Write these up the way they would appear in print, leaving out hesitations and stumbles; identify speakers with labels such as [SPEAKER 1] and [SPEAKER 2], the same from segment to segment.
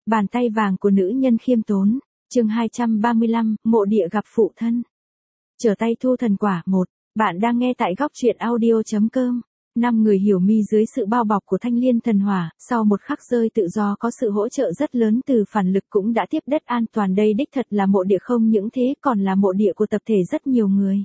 [SPEAKER 1] Bàn tay vàng của nữ nhân khiêm tốn. Chương 235, mộ địa gặp phụ thân. Trở tay thu thần quả 1. Bạn đang nghe tại góc truyện audio.com. 5 người hiểu mi dưới sự bao bọc của thanh liên thần hỏa, sau một khắc rơi tự do có sự hỗ trợ rất lớn từ phản lực cũng đã tiếp đất an toàn. Đây đích thật là mộ địa, không những thế còn là mộ địa của tập thể rất nhiều người.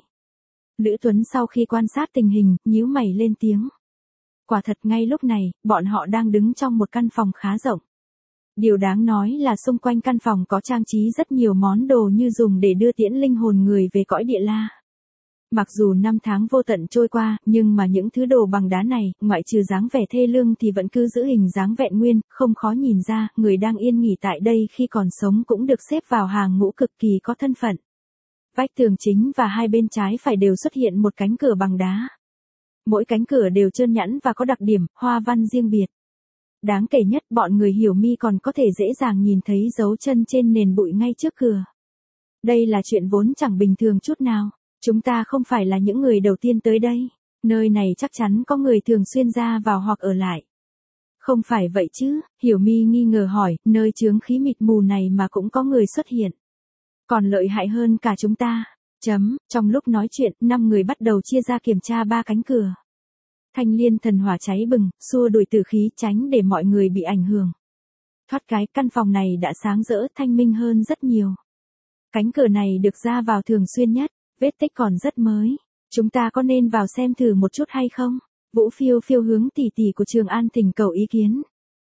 [SPEAKER 1] Lữ Tuấn sau khi quan sát tình hình, nhíu mày lên tiếng. Quả thật ngay lúc này, bọn họ đang đứng trong một căn phòng khá rộng. Điều đáng nói là xung quanh căn phòng có trang trí rất nhiều món đồ như dùng để đưa tiễn linh hồn người về cõi địa la. Mặc dù năm tháng vô tận trôi qua, nhưng mà những thứ đồ bằng đá này, ngoại trừ dáng vẻ thê lương thì vẫn cứ giữ hình dáng vẹn nguyên, không khó nhìn ra, người đang yên nghỉ tại đây khi còn sống cũng được xếp vào hàng ngũ cực kỳ có thân phận. Vách tường chính và hai bên trái phải đều xuất hiện một cánh cửa bằng đá. Mỗi cánh cửa đều trơn nhẵn và có đặc điểm, hoa văn riêng biệt. Đáng kể nhất, bọn người hiểu mi còn có thể dễ dàng nhìn thấy dấu chân trên nền bụi ngay trước cửa. Đây là chuyện vốn chẳng bình thường chút nào. Chúng ta không phải là những người đầu tiên tới đây. Nơi này chắc chắn có người thường xuyên ra vào hoặc ở lại. Không phải vậy chứ, hiểu mi nghi ngờ hỏi, nơi chướng khí mịt mù này mà cũng có người xuất hiện. Còn lợi hại hơn cả chúng ta. Trong lúc nói chuyện, 5 người bắt đầu chia ra kiểm tra 3 cánh cửa. Thanh liên thần hỏa cháy bừng, xua đuổi tử khí, tránh để mọi người bị ảnh hưởng. Thoát cái, căn phòng này đã sáng rỡ, thanh minh hơn rất nhiều. Cánh cửa này được ra vào thường xuyên nhất, vết tích còn rất mới. Chúng ta có nên vào xem thử một chút hay không? Vũ Phiêu Phiêu hướng tỷ tỷ của Trường An thỉnh cầu ý kiến.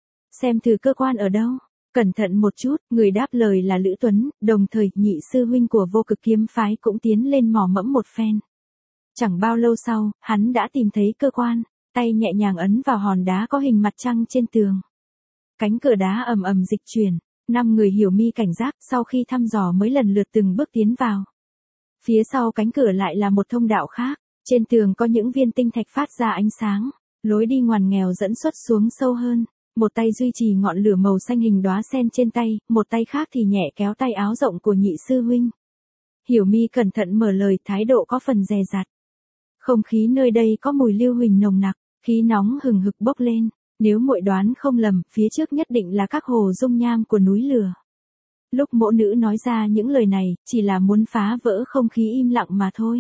[SPEAKER 1] Xem thử cơ quan ở đâu? Cẩn thận một chút, người đáp lời là Lữ Tuấn, đồng thời nhị sư huynh của Vô Cực Kiếm phái cũng tiến lên mò mẫm một phen. Chẳng bao lâu sau, hắn đã tìm thấy cơ quan, tay nhẹ nhàng ấn vào hòn đá có hình mặt trăng trên tường. Cánh cửa đá ầm ầm dịch chuyển, 5 người hiểu mi cảnh giác, sau khi thăm dò mới lần lượt từng bước tiến vào. Phía sau cánh cửa lại là một thông đạo khác, trên tường có những viên tinh thạch phát ra ánh sáng, lối đi ngoằn nghèo dẫn xuất xuống sâu hơn. Một tay duy trì ngọn lửa màu xanh hình đóa sen trên tay, một tay khác thì nhẹ kéo tay áo rộng của nhị sư huynh. Hiểu mi cẩn thận mở lời, thái độ có phần dè dặt. Không khí nơi đây có mùi lưu huỳnh nồng nặc, khí nóng hừng hực bốc lên. Nếu muội đoán không lầm, phía trước nhất định là các hồ dung nham của núi lửa. Lúc mỗ nữ nói ra những lời này, chỉ là muốn phá vỡ không khí im lặng mà thôi.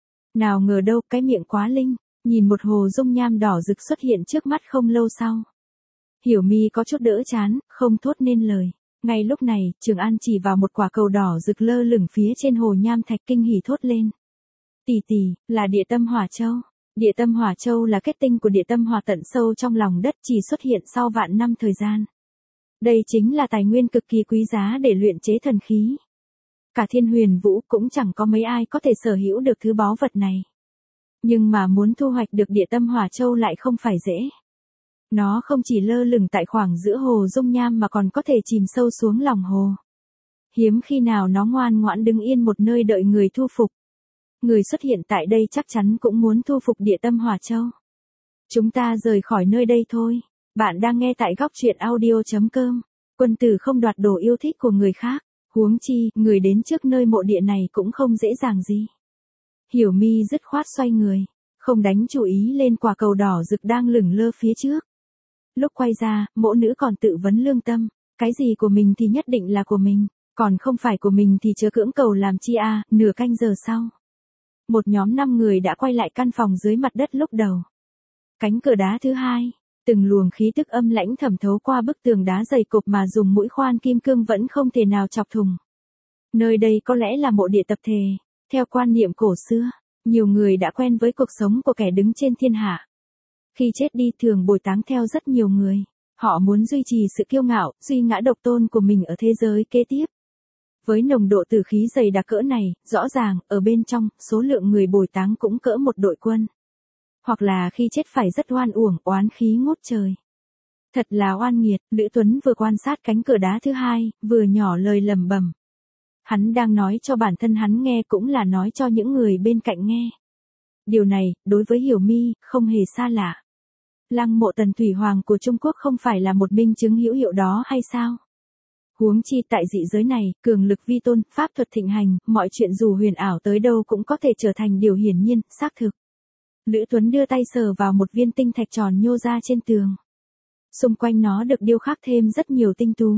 [SPEAKER 1] Nào ngờ đâu, cái miệng quá linh, nhìn một hồ dung nham đỏ rực xuất hiện trước mắt không lâu sau. Hiểu mi có chút đỡ chán, không thốt nên lời. Ngay lúc này, Trường An chỉ vào một quả cầu đỏ rực lơ lửng phía trên hồ nham thạch, kinh hỉ thốt lên. Tỷ tỷ, là địa tâm hỏa châu. Địa tâm hỏa châu là kết tinh của địa tâm hỏa tận sâu trong lòng đất, chỉ xuất hiện sau vạn năm thời gian. Đây chính là tài nguyên cực kỳ quý giá để luyện chế thần khí. Cả Thiên Huyền Vũ cũng chẳng có mấy ai có thể sở hữu được thứ báu vật này. Nhưng mà muốn thu hoạch được địa tâm hỏa châu lại không phải dễ. Nó không chỉ lơ lửng tại khoảng giữa hồ dung nham mà còn có thể chìm sâu xuống lòng hồ. Hiếm khi nào nó ngoan ngoãn đứng yên một nơi đợi người thu phục. Người xuất hiện tại đây chắc chắn cũng muốn thu phục địa tâm hỏa châu. Chúng ta rời khỏi nơi đây thôi. Bạn đang nghe tại góc truyện audio.com. Quân tử không đoạt đồ yêu thích của người khác. Huống chi, người đến trước nơi mộ địa này cũng không dễ dàng gì. Hiểu mi dứt khoát xoay người, không đánh chú ý lên quả cầu đỏ rực đang lửng lơ phía trước. Lúc quay ra, mỗ nữ còn tự vấn lương tâm, cái gì của mình thì nhất định là của mình, còn không phải của mình thì chớ cưỡng cầu làm chi a. Nửa canh giờ sau, một nhóm 5 người đã quay lại căn phòng dưới mặt đất lúc đầu. Cánh cửa đá thứ hai, từng luồng khí tức âm lãnh thẩm thấu qua bức tường đá dày cộp mà dùng mũi khoan kim cương vẫn không thể nào chọc thủng. Nơi đây có lẽ là mộ địa tập thể. Theo quan niệm cổ xưa, nhiều người đã quen với cuộc sống của kẻ đứng trên thiên hạ. Khi chết đi thường bồi táng theo rất nhiều người. Họ muốn duy trì sự kiêu ngạo, duy ngã độc tôn của mình ở thế giới kế tiếp. Với nồng độ tử khí dày đặc cỡ này, rõ ràng, ở bên trong, số lượng người bồi táng cũng cỡ một đội quân. Hoặc là khi chết phải rất oan uổng, oán khí ngút trời. Thật là oan nghiệt, Lữ Tuấn vừa quan sát cánh cửa đá thứ hai, vừa nhỏ lời lẩm bẩm. Hắn đang nói cho bản thân hắn nghe cũng là nói cho những người bên cạnh nghe. Điều này, đối với Hiểu mi, không hề xa lạ. Lăng mộ Tần Thủy Hoàng của Trung Quốc không phải là một minh chứng hữu hiệu đó hay sao? Huống chi tại dị giới này, cường lực vi tôn, pháp thuật thịnh hành, mọi chuyện dù huyền ảo tới đâu cũng có thể trở thành điều hiển nhiên, xác thực. Lữ Tuấn đưa tay sờ vào một viên tinh thạch tròn nhô ra trên tường. Xung quanh nó được điêu khắc thêm rất nhiều tinh tú.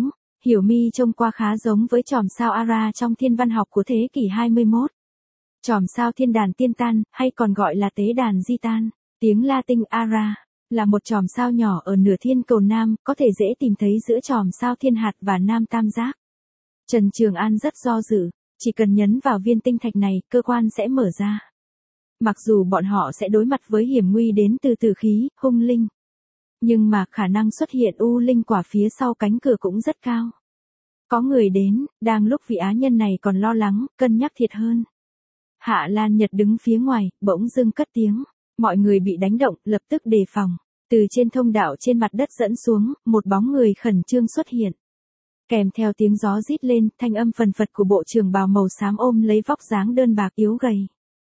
[SPEAKER 1] Hiểu Mi trông qua khá giống với chòm sao Ara trong thiên văn học của thế kỷ 21. Chòm sao thiên đàn Tiên Tan, hay còn gọi là tế đàn Gitan, tiếng Latin Ara, là một chòm sao nhỏ ở nửa thiên cầu Nam, có thể dễ tìm thấy giữa chòm sao Thiên Hạt và Nam Tam Giác. Trần Trường An rất do dự, chỉ cần nhấn vào viên tinh thạch này, cơ quan sẽ mở ra. Mặc dù bọn họ sẽ đối mặt với hiểm nguy đến từ tử khí, hung linh. Nhưng mà khả năng xuất hiện u linh quả phía sau cánh cửa cũng rất cao. Có người đến, đang lúc vị á nhân này còn lo lắng, cân nhắc thiệt hơn. Hạ Lan Nhật đứng phía ngoài, bỗng dưng cất tiếng. Mọi người bị đánh động, lập tức đề phòng. Từ trên thông đạo trên mặt đất dẫn xuống, một bóng người khẩn trương xuất hiện. Kèm theo tiếng gió rít lên, thanh âm phần phật của bộ trưởng bào màu xám ôm lấy vóc dáng đơn bạc yếu gầy.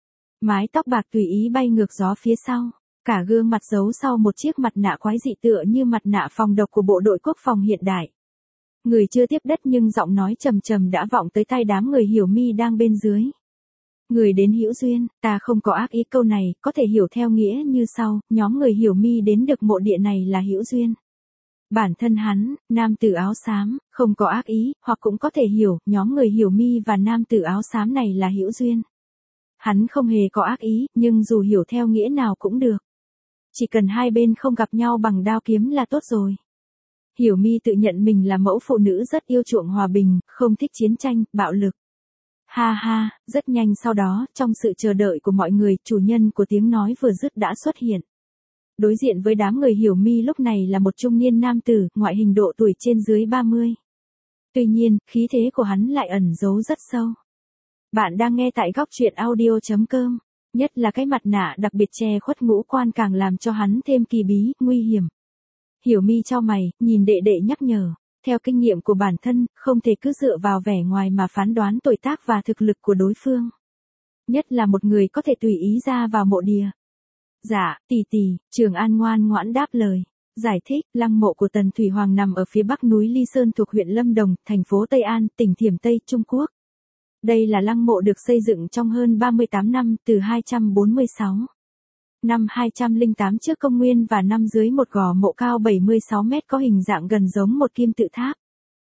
[SPEAKER 1] Mái tóc bạc tùy ý bay ngược gió phía sau. Cả gương mặt giấu sau một chiếc mặt nạ quái dị tựa như mặt nạ phòng độc của bộ đội quốc phòng hiện đại. Người chưa tiếp đất nhưng giọng nói trầm trầm đã vọng tới tai đám người Hiểu Mi đang bên dưới. Người đến hữu duyên, ta không có ác ý, câu này có thể hiểu theo nghĩa như sau, nhóm người Hiểu Mi đến được mộ địa này là hữu duyên. Bản thân hắn, nam tử áo xám, không có ác ý, hoặc cũng có thể hiểu, nhóm người Hiểu Mi và nam tử áo xám này là hữu duyên. Hắn không hề có ác ý, nhưng dù hiểu theo nghĩa nào cũng được. Chỉ cần hai bên không gặp nhau bằng đao kiếm là tốt rồi. Hiểu Mi tự nhận mình là mẫu phụ nữ rất yêu chuộng hòa bình, không thích chiến tranh, bạo lực. Ha ha, rất nhanh sau đó, trong sự chờ đợi của mọi người, chủ nhân của tiếng nói vừa dứt đã xuất hiện. Đối diện với đám người Hiểu Mi lúc này là một trung niên nam tử, ngoại hình độ tuổi trên dưới 30. Tuy nhiên, khí thế của hắn lại ẩn giấu rất sâu. Bạn đang nghe tại góc truyện audio.com. Nhất là cái mặt nạ đặc biệt che khuất ngũ quan càng làm cho hắn thêm kỳ bí, nguy hiểm. Hiểu Mi chau mày, nhìn đệ đệ nhắc nhở. Theo kinh nghiệm của bản thân, không thể cứ dựa vào vẻ ngoài mà phán đoán tuổi tác và thực lực của đối phương. Nhất là một người có thể tùy ý ra vào mộ địa. Dạ, tỷ tỷ, Trường An ngoan ngoãn đáp lời. Giải thích, lăng mộ của Tần Thủy Hoàng nằm ở phía bắc núi Ly Sơn thuộc huyện Lâm Đồng, thành phố Tây An, tỉnh Thiểm Tây, Trung Quốc. Đây là lăng mộ được xây dựng trong hơn 38 năm, từ 246 năm 208 trước công nguyên và năm dưới một gò mộ cao 76 mét có hình dạng gần giống một kim tự tháp.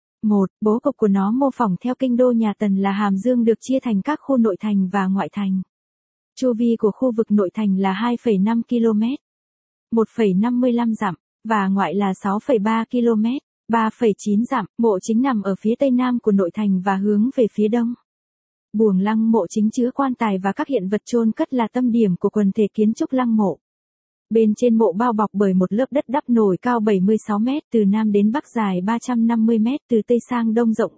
[SPEAKER 1] Bố cục của nó mô phỏng theo kinh đô nhà Tần là Hàm Dương được chia thành các khu nội thành và ngoại thành. Chu vi của khu vực nội thành là 2,5 km, 1,55 dặm, và ngoại là 6,3 km, 3,9 dặm. Mộ chính nằm ở phía tây nam của nội thành và hướng về phía đông. Buồng lăng mộ chính chứa quan tài và các hiện vật chôn cất là tâm điểm của quần thể kiến trúc lăng mộ. Bên trên mộ bao bọc bởi một lớp đất đắp nổi cao 76 mét, từ nam đến bắc dài 350 mét, từ tây sang đông rộng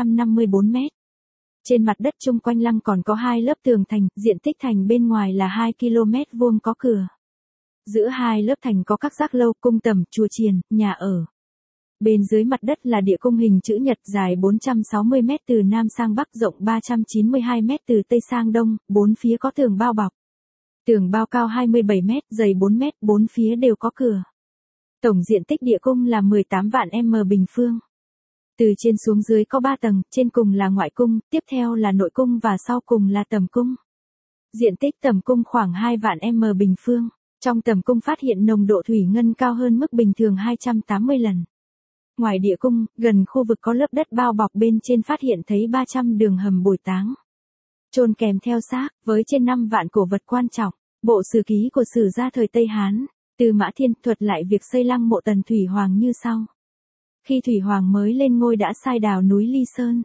[SPEAKER 1] 354 mét. Trên mặt đất chung quanh lăng còn có hai lớp tường thành, diện tích thành bên ngoài là 2 km vuông có cửa. Giữa hai lớp thành có các giác lâu, cung tầm, chùa chiền, nhà ở. Bên dưới mặt đất là địa cung hình chữ nhật dài 460 mét từ nam sang bắc, rộng 392 mét từ tây sang đông, bốn phía có tường bao bọc. Tường bao cao 27 mét, dày 4 mét, bốn phía đều có cửa. Tổng diện tích địa cung là 18 vạn m bình phương. Từ trên xuống dưới có 3 tầng, trên cùng là ngoại cung, tiếp theo là nội cung và sau cùng là tầm cung. Diện tích tầm cung khoảng 2 vạn m bình phương. Trong tầm cung phát hiện nồng độ thủy ngân cao hơn mức bình thường 280 lần. Ngoài địa cung, gần khu vực có lớp đất bao bọc bên trên phát hiện thấy 300 đường hầm bồi táng. Chôn kèm theo xác, với trên 5 vạn cổ vật quan trọng. Bộ sử ký của sử gia thời Tây Hán, Tư Mã Thiên thuật lại việc xây lăng mộ Tần Thủy Hoàng như sau. Khi Thủy Hoàng mới lên ngôi đã sai đào núi Ly Sơn.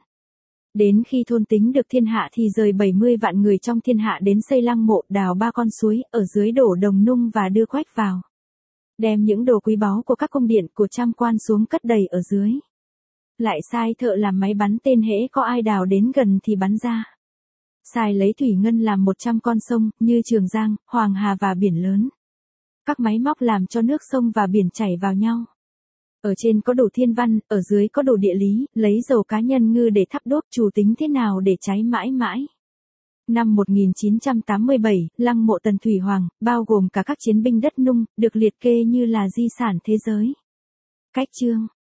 [SPEAKER 1] Đến khi thôn tính được thiên hạ thì rời 70 vạn người trong thiên hạ đến xây lăng mộ, đào 3 con suối, ở dưới đổ đồng nung và đưa quách vào. Đem những đồ quý báu của các cung điện của trăm quan xuống cất đầy ở dưới. Lại sai thợ làm máy bắn tên, hễ có ai đào đến gần thì bắn ra. Sai lấy thủy ngân làm 100 con sông, như Trường Giang, Hoàng Hà và biển lớn. Các máy móc làm cho nước sông và biển chảy vào nhau. Ở trên có đủ thiên văn, ở dưới có đủ địa lý, lấy dầu cá nhân ngư để thắp đốt, chủ tính thế nào để cháy mãi mãi. Năm 1987, lăng mộ Tần Thủy Hoàng, bao gồm cả các chiến binh đất nung, được liệt kê như là di sản thế giới. Cách chương